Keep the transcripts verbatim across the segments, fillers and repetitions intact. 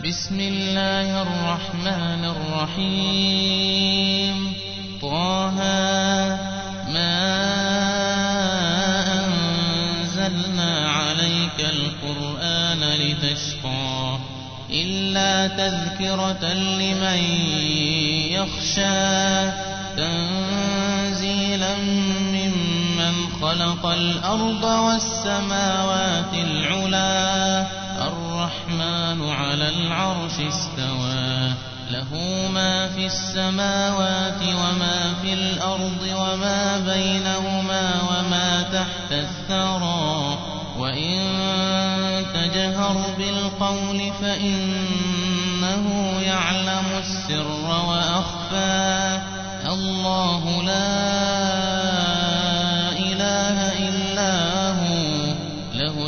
بسم الله الرحمن الرحيم طه ما أنزلنا عليك القرآن لتشقى إلا تذكرة لمن يخشى تنزيلا ممن خلق الأرض والسماوات العلى الرحمن على العرش استوى له ما في السماوات وما في الأرض وما بينهما وما تحت الثرى وإن تجهر بالقول فإنه يعلم السر وأخفى الله لا إله إلا هو له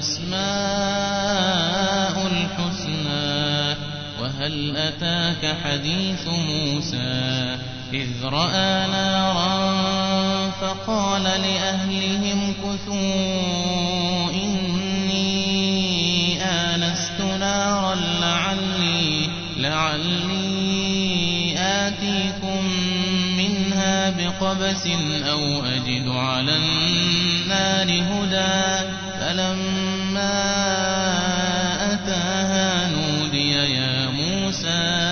الأسماء الحسنى وهل أتاك حديث موسى إذ رأى نارا فقال لأهلهم كثوا إني آنست نارا لعلي, لعلي آتيكم منها بقبس أو أجد على النار هدى فلما أتاها نودي يا موسى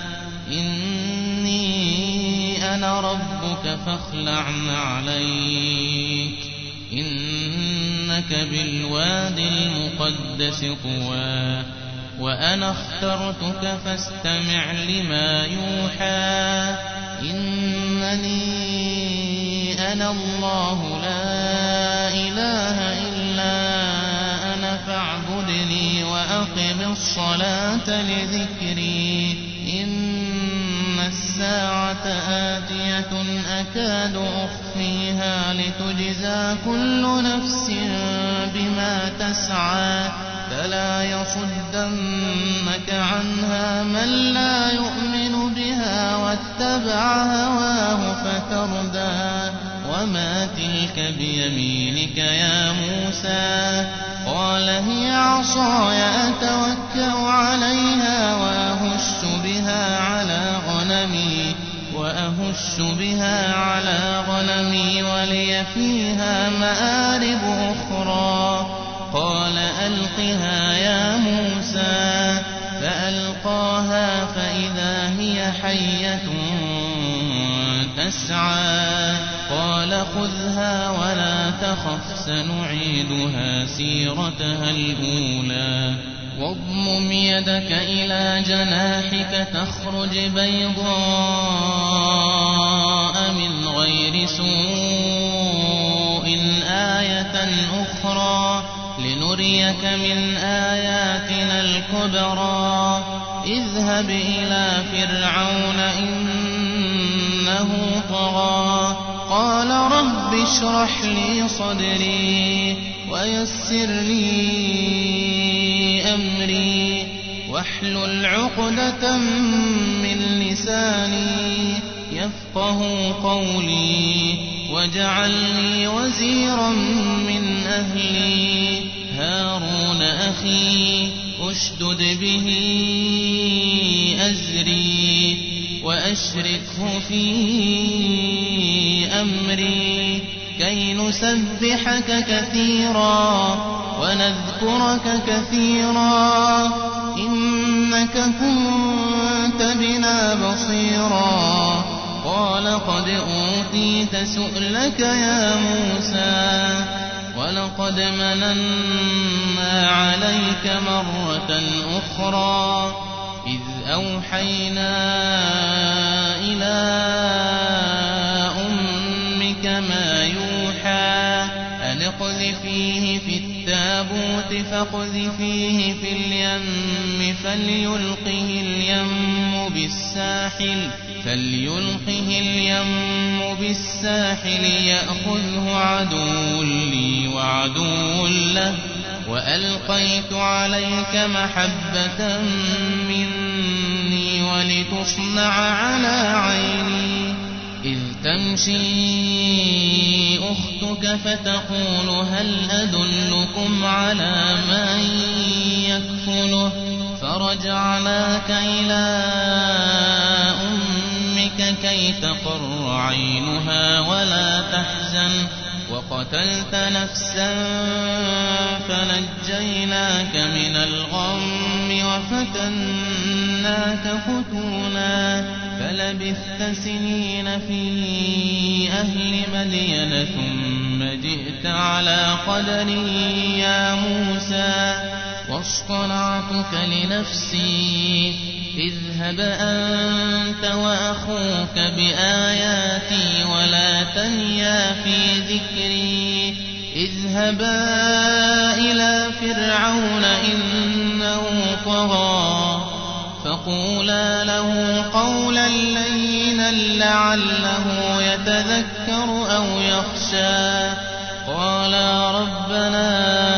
إني أنا ربك فاخلع عليك إنك بالوادي المقدس طوى وأنا اخترتك فاستمع لما يوحى إنني أنا الله لا إله إلا أنا فاعبدني وأقم الصلاة لذكري إن الساعة آتية أكاد أخفيها لتجزى كل نفس بما تسعى فلا يصدنك عنها من لا يؤمن بها واتبع هواه فتردى وما تلك بيمينك يا موسى قال هي عصاي أتوكأ عليها وأهش بها على غنمي وأهش بها على غنمي ولي فيها مآرب أخرى قال ألقها يا موسى فألقاها فإذا هي حية تسعى قال خذها ولا تخف سنعيدها سيرتها الأولى واضمم يدك إلى جناحك تخرج بيضاء من غير سوء آية أخرى لنريك من آياتنا الكبرى اذهب إلى فرعون إنه طغى قال رب اشرح لي صدري ويسر لي أمري واحلل عقدة من لساني يفقه قولي واجعل لي وزيرا من أهلي هارون أخي أشدد به أزري وأشركه في أمري كي نسبحك كثيرا ونذكرك كثيرا إنك كنت بنا بصيرا قال قد أوتيت سؤلك يا موسى ولقد مننا عليك مرة أخرى إذ أوحينا إلى أمك ما يوحى أن اقذفيه في التابوت فاقذفيه في اليم فليلقه اليم بالساحل فليلقه اليم بالساحل يأخذه عدو لي وعدو له وألقيت عليك محبة مني ولتصنع على عيني إذ تمشي أختك فتقول هل أدلكم على من يكفله فرجعناك إلى أمك كي تقر عينها ولا تحزن وقتلت نفسا فنجيناك من الغم وفتناك فتونا فلبثت سنين في أهل مدين ثم جئت على قدر يا موسى واصطنعتك لنفسي اذهب أنت وأخوك بآياتي ولا تنيا في ذكري اذهبا إلى فرعون إنه طغى فقولا له قولا لينا لعله يتذكر أو يخشى قالا ربنا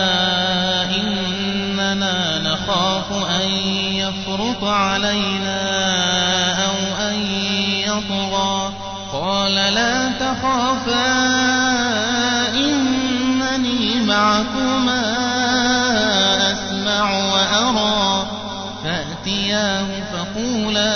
إننا نخاف أن يفرط علينا أو أن يطغى قال لا تخافا إنني معكما أسمع وأرى فأتياه فقولا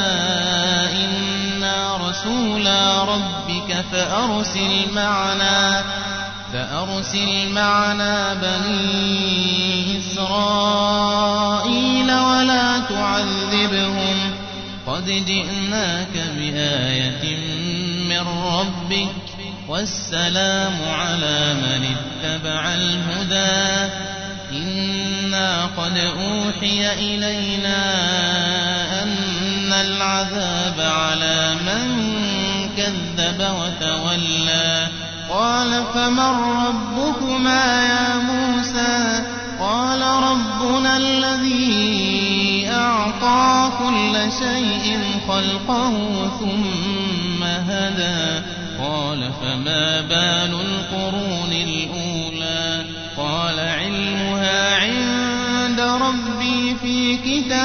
إنا رسولا ربك فأرسل معنا فأرسل معنا بني إسرائيل ولا تعذبهم قد جئناك بآية من ربك والسلام على من اتبع الهدى إنا قد أوحي إلينا أن العذاب على من كذب وتولى قال فمن ربكما يا موسى قال ربنا الذي أعطى كل شيء خلقه ثم هدى قال فما بال القرون الأولى قال علمها عند ربي في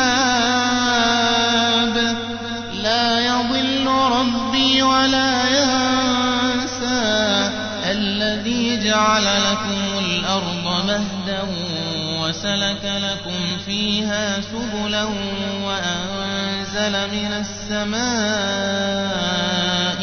كتاب لا يضل ربي ولا ينسى الذي جعل لكم الأرض مهدا وسلك لكم فيها سبلا وأنزل من السماء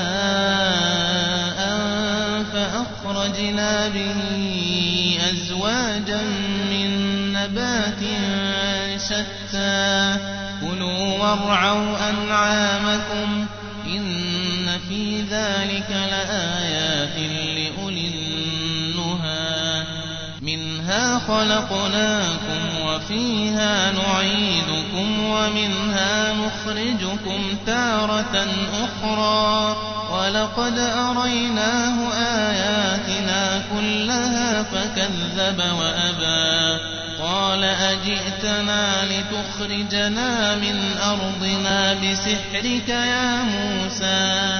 ماء فأخرجنا به أزواجا من نبات شتى كلوا وارعوا أنعامكم إن في ذلك لآيات لأولي النهى منها خلقناكم وفيها نعيدكم ومنها نخرجكم تارة أخرى ولقد أريناه آياتنا كلها فكذب وأبى قال أجئتنا لتخرجنا من أرضنا بسحرك يا موسى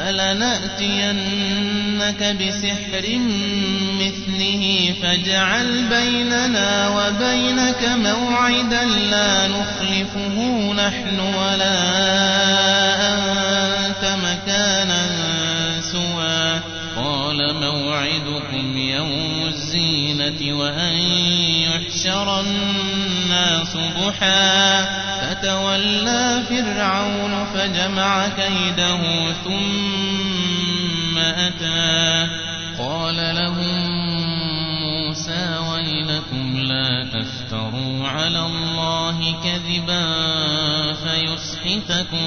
فلنأتينك بسحر مثله فاجعل بيننا وبينك موعدا لا نخلفه نحن ولا أنت مكانا سوى قال موعدكم يوم الزينة وأن يحشر الناس ضحى فتولى فرعون فجمع كيده ثم أتى قال لهم موسى ويلكم لا تفتروا على الله كذبا فيسحتكم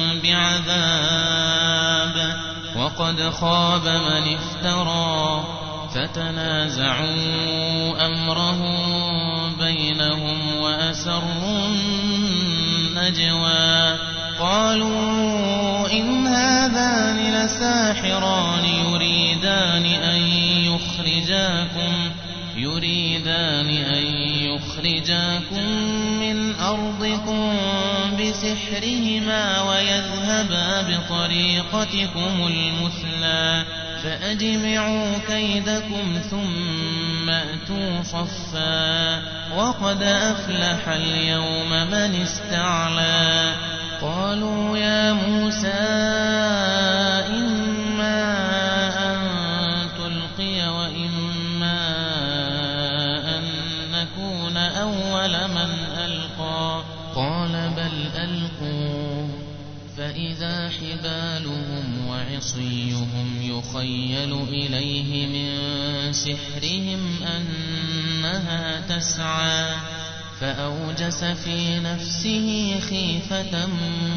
بعذاب وقد خاب من افترى فتنازعوا أمرهم بينهم وأسروا النجوى قالوا إن هذان لساحران يريدان أن يخرجاكم يريدان أن يخرجاكم من أرضكم بسحرهما ويذهبا بطريقتكم المثلى فأجمعوا كيدكم ثم أتوا صفا وقد أفلح اليوم من استعلى قالوا يا موسى إما أن تلقي وإما أن نكون أول من ألقى ألقوا فإذا حبالهم وعصيهم يخيل إليه من سحرهم أنها تسعى فأوجس في نفسه خيفة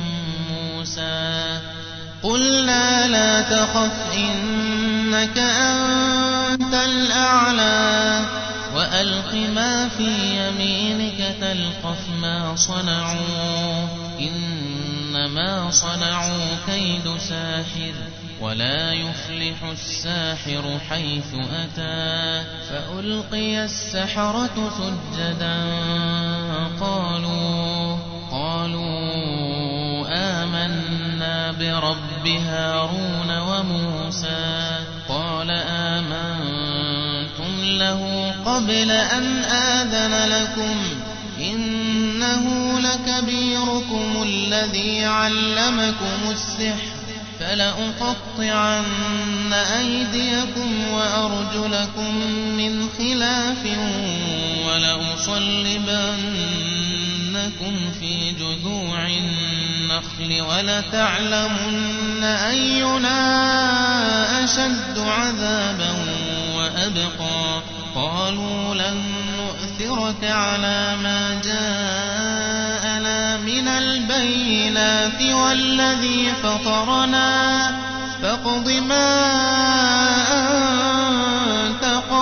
موسى قلنا لا تخف إنك أنت الأعلى وألق ما في يمينك تلقف ما صنعوا إنما صنعوا كيد ساحر ولا يفلح الساحر حيث أتى فألقي السحرة سجدا قالوا قالوا آمنا برب هارون وموسى قال آمنتم له قبل أن آذن لكم إنه لكبيركم الذي علمكم السحر فلأقطعن أيديكم وأرجلكم من خلاف ولأصلبنكم في جذوع النخل ولتعلمن أينا أشد عذابا وأبقى قالوا لن نؤثرك على ما جاءنا من البينات والذي فطرنا فاقض ما أنت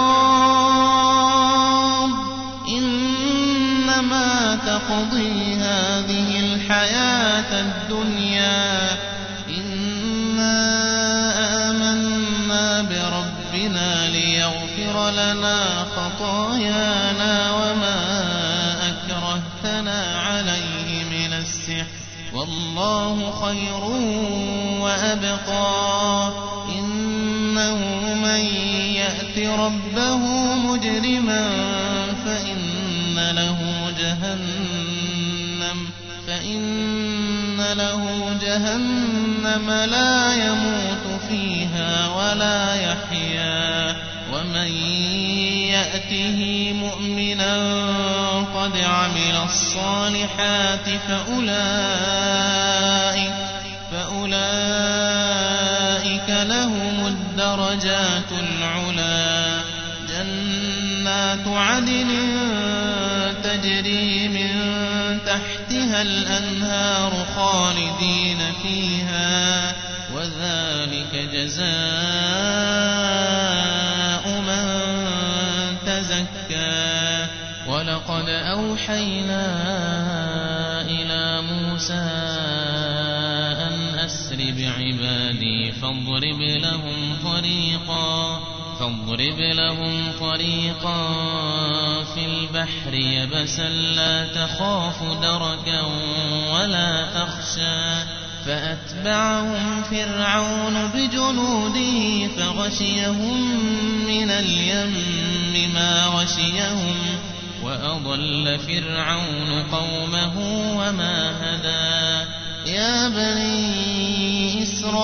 قاض إنما تقضي هذه الحياة الدنيا إنا آمنا بربنا ليغفر لنا خطايانا وما أكرهتنا عليه من السحر والله خير وأبقى إنه من يأت ربه مجرما فإن له جهنم فإن له جهنم لا يموت فيها ولا يحيا ومن يأته مؤمنا قد عمل الصالحات فأولئك, فأولئك لهم الدرجات العلا جنات عدن تجري من تحتها الأنهار خالدين فيها وذلك جزاء من تزكى ولقد أوحينا إلى موسى أن أسر بعبادي فاضرب لهم طريقا فاضرب لهم طريقا في البحر يبسا لا تخاف دركا ولا تخشى فأتبعهم فرعون بجنوده فغشيهم من اليم ما غشيهم وأضل فرعون قومه وما هدى يا بني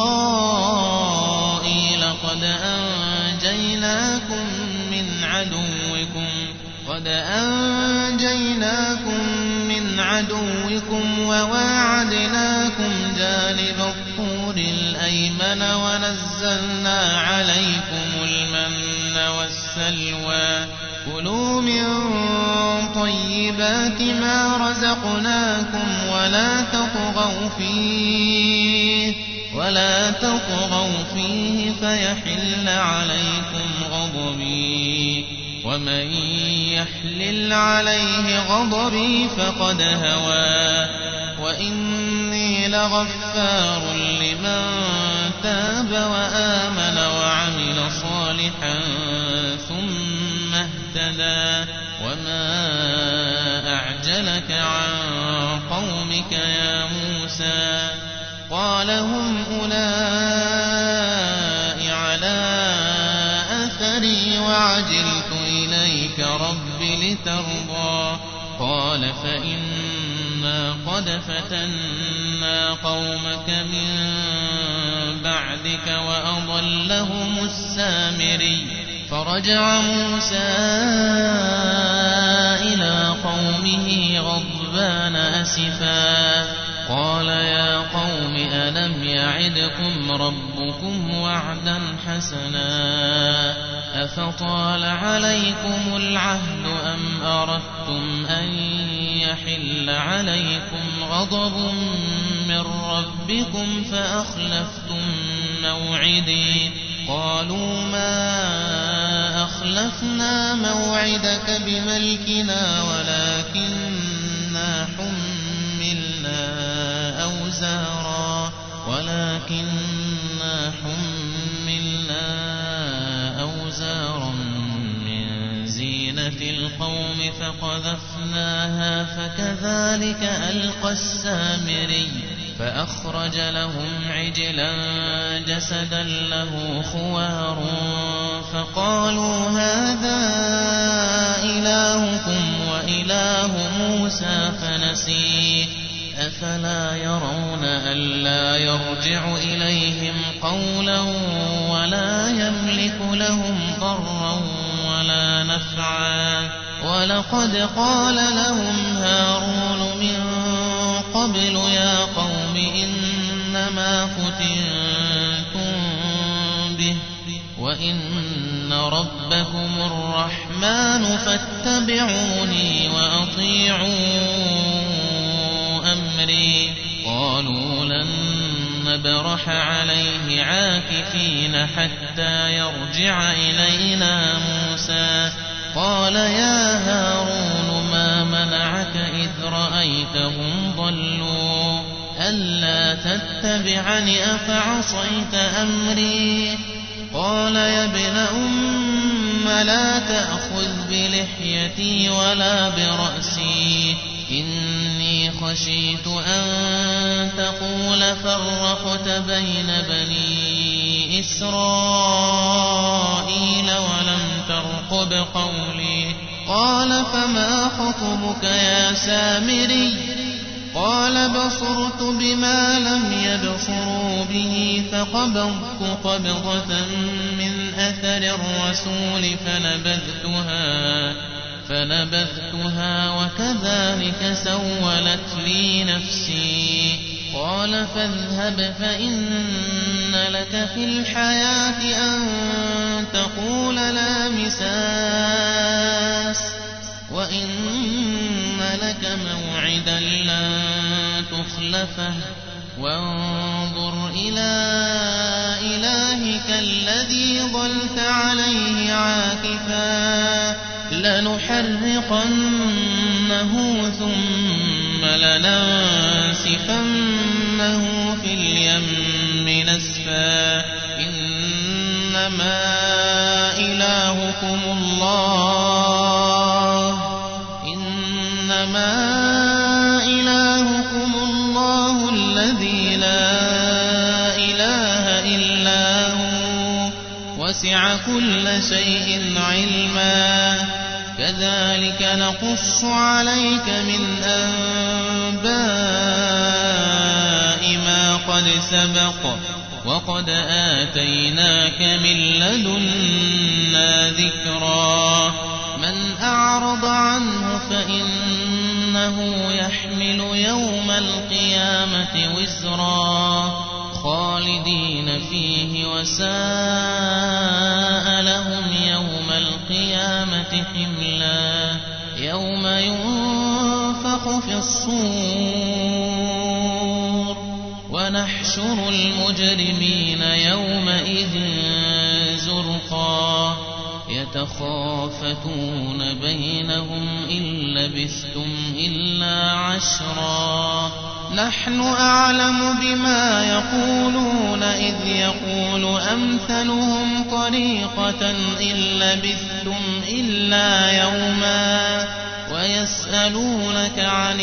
إسرائيل قد أنجيناكم من عدوكم قد أنجيناكم من عدوكم وواعدناكم جانب الطور الأيمن ونزلنا عليكم المن والسلوى كلوا من طيبات ما رزقناكم ولا تطغوا فيه ولا تطغوا فيه فيحل عليكم غضبي ومن يحلل عليه غضبي فقد هوى وإني لغفار لمن تاب وآمن وعمل صالحا ثم اهتدى وما أعجلك عن قومك يا موسى قال هم أولئك على أثري وعجلت إليك رب لترضى قال فإنا قد فتنا قومك من بعدك وأضلهم السامري فرجع موسى إلى قومه غضبان ورهبان أسفا قال يا قوم ألم يعدكم ربكم وعدا حسنا أفطال عليكم العهد أم أردتم أن يحل عليكم غضب من ربكم فأخلفتم موعدي قالوا ما أخلفنا موعدك بملكنا ولكننا حملنا أوزارا ولكننا حملنا أوزارا من زينة القوم فقذفناها فكذلك ألقى السامري فأخرج لهم عجلا جسدا له خوار فقالوا هذا إلهكم وإله موسى فنسي أفلا يرون ألا يرجع إليهم قولا ولا يملك لهم ضرا ولا نفعا ولقد قال لهم هارون من قبل يا قوم إنما فتنتم به وإن ربكم الرحمن فاتبعوني وأطيعوا أمري قالوا لن نبرح عليه عاكفين حتى يرجع إلينا موسى قال يا هارون ما منعك إذ رأيتهم ضلوا ألا تتبعني أفعصيت أمري قال يا ابن أم لا تأخذ بلحيتي ولا برأسي إني خشيت أن تقول فرقت بين بني إسرائيل ولم ترقب قولي قال فما خطبك يا سامري قال بصرت بما لم يبصروا به فقبضت قبضة من أثر الرسول فنبذتها فنبذتها وكذلك سولت لي نفسي قال فاذهب فإن لك في الحياة أن تقول لا مساس وإن لك موعدا لن تخلفه وانظر إلى إلهك الذي ظلت عليه عاكفا لنحرقنه ثم لننسفنه في اليم نسفا إنما إلهكم الله إنما إلهكم الله الذي لا إله إلا هو وسع كل شيء علما كذلك نقص عليك من أنباء ما قد سبق وقد آتيناك من لدنا ذكرا من أعرض عنه فإنه يحمل يوم القيامة وزرا خالدين فيه وساء لهم يوم القيامة حملا يوم ينفخ في الصور ونحشر المجرمين يومئذ زرقا يتخافتون بينهم إن لبثتم إلا عشرا نحن أعلم بما يقولون إذ يقول أمثلهم طريقة إن لبثتم إلا يوما ويسألونك عن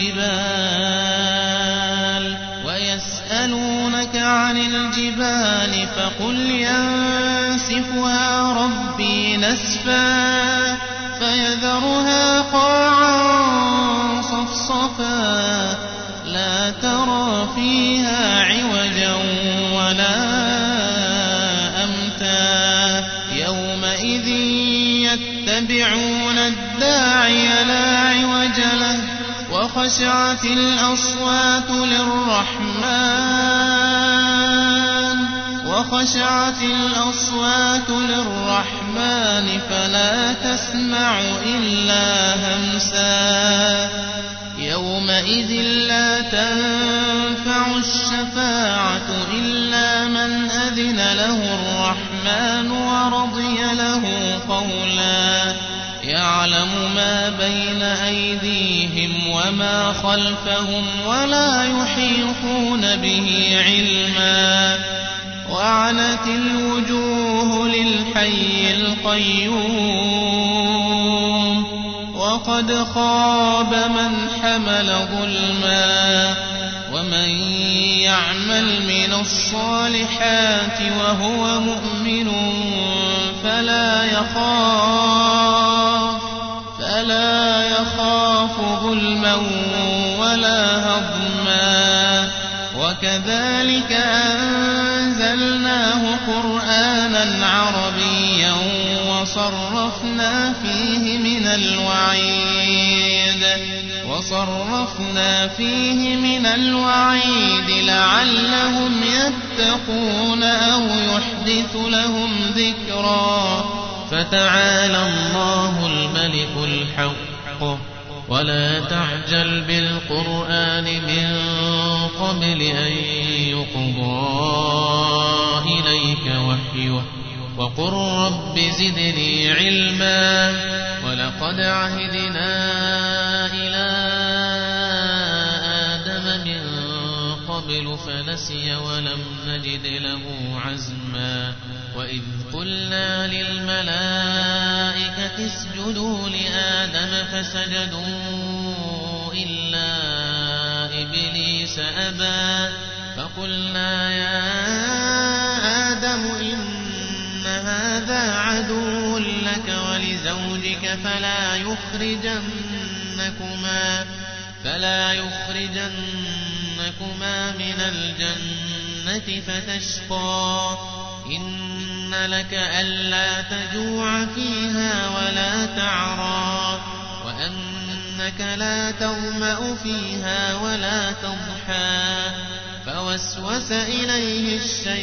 الجبال ويسألونك عن الجبال فقل ينسفها ربي نسفا فيذرها قاعا صفصفا لا ترى فيها عوجا ولا أمتا يومئذ يتبعون الداعي لا عوج له وخشعت الأصوات للرحمن وخشعت الأصوات للرحمن فلا تسمع إلا همسا يومئذ لا تنفع الشفاعة إلا من أذن له الرحمن ورضي له قولا يعلم ما بين أيديهم وما خلفهم ولا يحيطون به علما وعنت الوجوه للحي القيوم وقد خاب من حمل ظلما ومن يعمل من الصالحات وهو مؤمن فلا يخاف فلا يخاف ظلما ولا هضما وكذلك أنزلناه قرآنا عربيا وصرفنا فيه من الوعيد وصرفنا فيه من الوعيد لعلهم يتقون أو يحدث لهم ذكرا فتعالى الله الملك الحق ولا تعجل بالقرآن من قبل أن يقضى إليك وحيه وقل رب زدني علما ولقد عهدنا إلى آدم من قبل فنسي ولم نجد له عزما وإذ قلنا للملائكة اسجدوا لآدم فسجدوا إلا إبليس أبى فقلنا يا آدم إن هذا عدو لك ولزوجك فلا يخرجنكما فلا يخرجنكما من الجنة فتشقى إن لك ألا تجوع فيها ولا تعرى وأنك لا تظمأ فيها ولا تضحى فوسوس إليه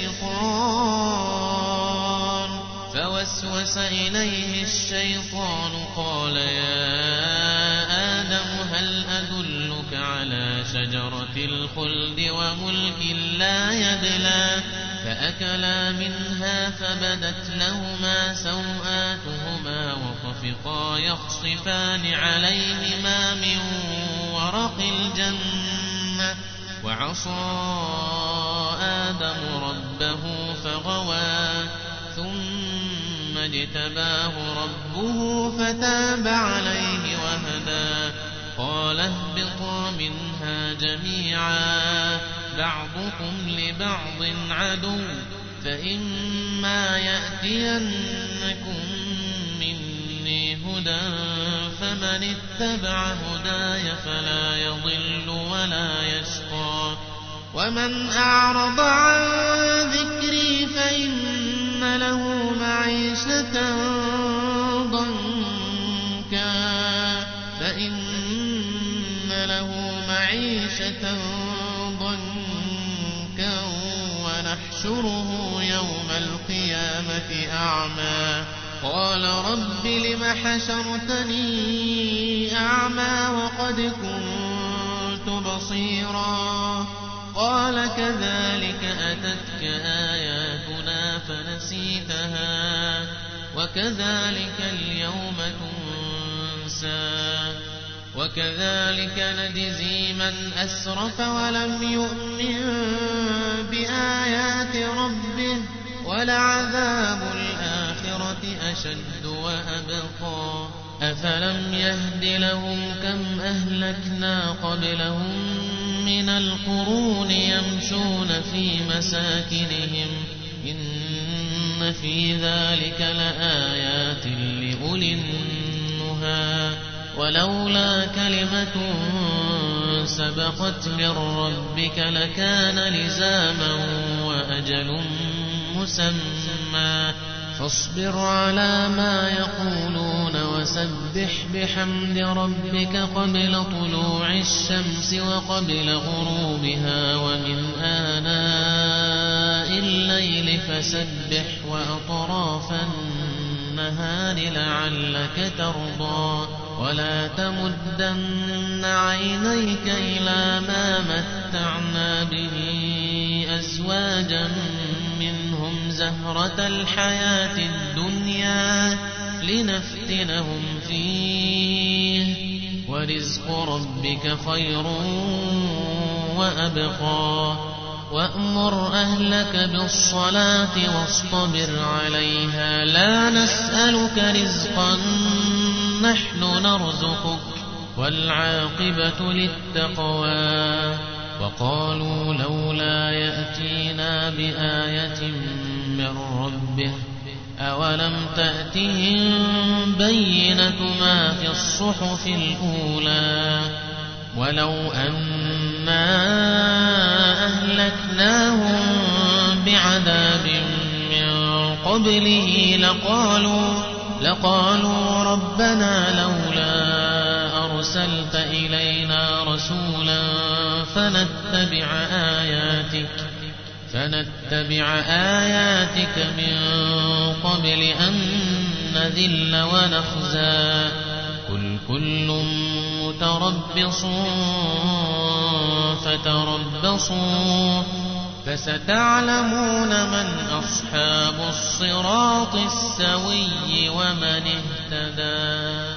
الشيطان فوسوس إليه الشيطان قال يا آدم هل أدلك على شجرة الخلد وملك لا يبلى فأكلا منها فبدت لهما سوآتهما وطفقا يخصفان عليهما من ورق الجنة وعصى آدم ربه فغوى ثم اجتباه ربه فتاب عليه وهدى قال اهبطا منها جميعا بعضكم لبعض عدو فإما يأتينكم مني هدى فمن اتبع هداي فلا يضل ولا يشقى ومن أعرض عن ذكري فإن له معيشة ضنكا فإن له معيشة ضنكا ونحشره يوم القيامة أعمى قال رب لم حشرتني أعمى وقد كنت بصيرا قال كذلك أتتك آياتنا فنسيتها وكذلك اليوم تنسى وكذلك نجزي من أسرف ولم يؤمن بآيات ربه ولعذاب الآخرة أشد وأبقى أفلم يهد لهم كم أهلكنا قبلهم من القرون يمشون في مساكنهم إن في ذلك لآيات لأولي النهى ولولا كلمة سبقت من ربك لكان لزاما وأجل مسمى فاصبر على ما يقولون وسبح بحمد ربك قبل طلوع الشمس وقبل غروبها ومن آناء الليل فسبح وأطراف النهار لعلك ترضى ولا تمدن عينيك إلى ما متعنا به أزواجا منهم زهرة الحياة الدنيا لنفتنهم فيه ورزق ربك خير وأبقى وأمر أهلك بالصلاة واصطبر عليها لا نسألك رزقا نحن نرزقك والعاقبة للتقوى وقالوا لولا يأتينا بآية من ربه أولم تأتهم بينة ما في الصحف الأولى ولو أنا أهلكناهم بعذاب من قبله لقالوا, لقالوا ربنا لولا أرسلت إلينا رسولا فنتبع آياتك, فنتبع آياتك من قبل أن نذل ونخزى قل كل متربص فتربصوا فستعلمون من أصحاب الصراط السوي ومن اهتدى.